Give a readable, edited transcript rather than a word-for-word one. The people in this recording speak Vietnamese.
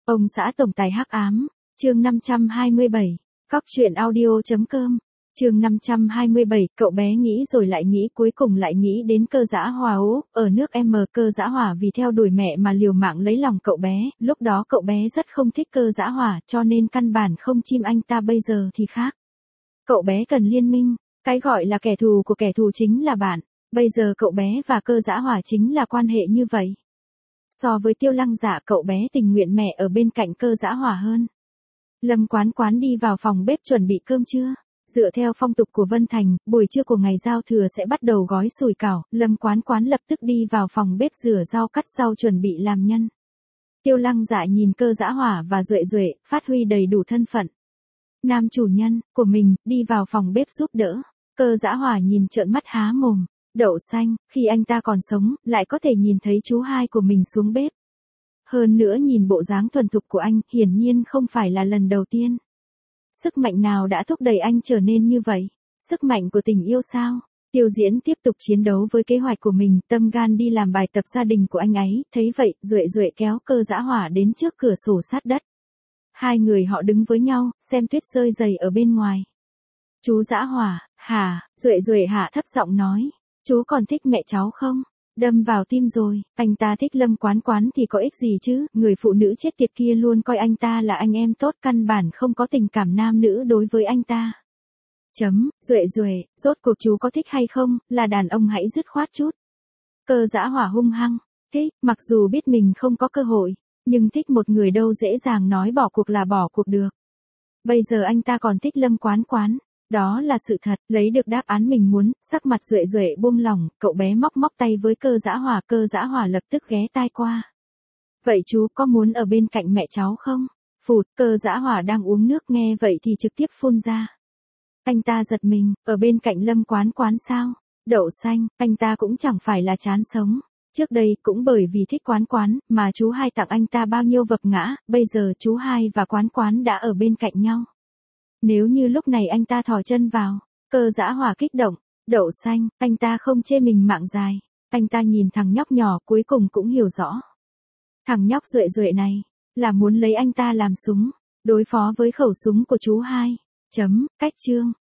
Ông xã tổng tài hắc ám, chương 527, Cóc truyện audio.com, chương 527, cậu bé nghĩ rồi lại nghĩ cuối cùng lại nghĩ đến Cơ Dã Hỏa ở nước M. Cơ Dã Hỏa vì theo đuổi mẹ mà liều mạng lấy lòng cậu bé, lúc đó cậu bé rất không thích Cơ Dã Hỏa cho nên căn bản không chim anh ta, bây giờ thì khác. Cậu bé cần liên minh, cái gọi là kẻ thù của kẻ thù chính là bạn, bây giờ cậu bé và Cơ Dã Hỏa chính là quan hệ như vậy. So với Tiêu Lăng Dạ, cậu bé tình nguyện mẹ ở bên cạnh Cơ Dã Hỏa hơn. Lâm Quán Quán đi vào phòng bếp chuẩn bị cơm trưa. Dựa theo phong tục của Vân Thành, buổi trưa của ngày giao thừa sẽ bắt đầu gói sủi cảo, Lâm Quán Quán lập tức đi vào phòng bếp rửa rau cắt rau chuẩn bị làm nhân. Tiêu Lăng Dạ nhìn Cơ Dã Hỏa và Duệ Duệ, phát huy đầy đủ thân phận nam chủ nhân của mình, đi vào phòng bếp giúp đỡ. Cơ Dã Hỏa nhìn trợn mắt há mồm. Đậu xanh, khi anh ta còn sống, lại có thể nhìn thấy chú hai của mình xuống bếp. Hơn nữa nhìn bộ dáng thuần thục của anh, hiển nhiên không phải là lần đầu tiên. Sức mạnh nào đã thúc đẩy anh trở nên như vậy? Sức mạnh của tình yêu sao? Tiêu Diễn tiếp tục chiến đấu với kế hoạch của mình, tâm gan đi làm bài tập gia đình của anh ấy, thấy vậy, Duệ Duệ kéo Cơ Dã Hỏa đến trước cửa sổ sát đất. Hai người họ đứng với nhau, xem tuyết rơi dày ở bên ngoài. Chú Dã Hỏa, hả? Duệ Duệ hạ thấp giọng nói. Chú còn thích mẹ cháu không? Đâm vào tim rồi, anh ta thích Lâm Quán Quán thì có ích gì chứ, người phụ nữ chết tiệt kia luôn coi anh ta là anh em tốt, căn bản không có tình cảm nam nữ đối với anh ta. Duệ Duệ, rốt cuộc chú có thích hay không, là đàn ông hãy dứt khoát chút. Cơ Dã Hỏa hung hăng, thích, mặc dù biết mình không có cơ hội, nhưng thích một người đâu dễ dàng nói bỏ cuộc là bỏ cuộc được. Bây giờ anh ta còn thích Lâm Quán Quán. Đó là sự thật, lấy được đáp án mình muốn, sắc mặt Duệ Duệ buông lỏng, cậu bé móc tay với Cơ Dã Hỏa lập tức ghé tai qua. Vậy chú có muốn ở bên cạnh mẹ cháu không? Phụt, Cơ Dã Hỏa đang uống nước nghe vậy thì trực tiếp phun ra. Anh ta giật mình, ở bên cạnh Lâm Quán Quán sao? Đậu xanh, anh ta cũng chẳng phải là chán sống. Trước đây cũng bởi vì thích Quán Quán, mà chú hai tặng anh ta bao nhiêu vấp ngã, bây giờ chú hai và Quán Quán đã ở bên cạnh nhau. Nếu như lúc này anh ta thò chân vào, Cơ Dã Hỏa kích động, đậu xanh, anh ta không chê mình mạng dài. Anh ta nhìn thằng nhóc nhỏ cuối cùng cũng hiểu rõ. Thằng nhóc Duệ Duệ này, là muốn lấy anh ta làm súng, đối phó với khẩu súng của chú hai. Cách chương.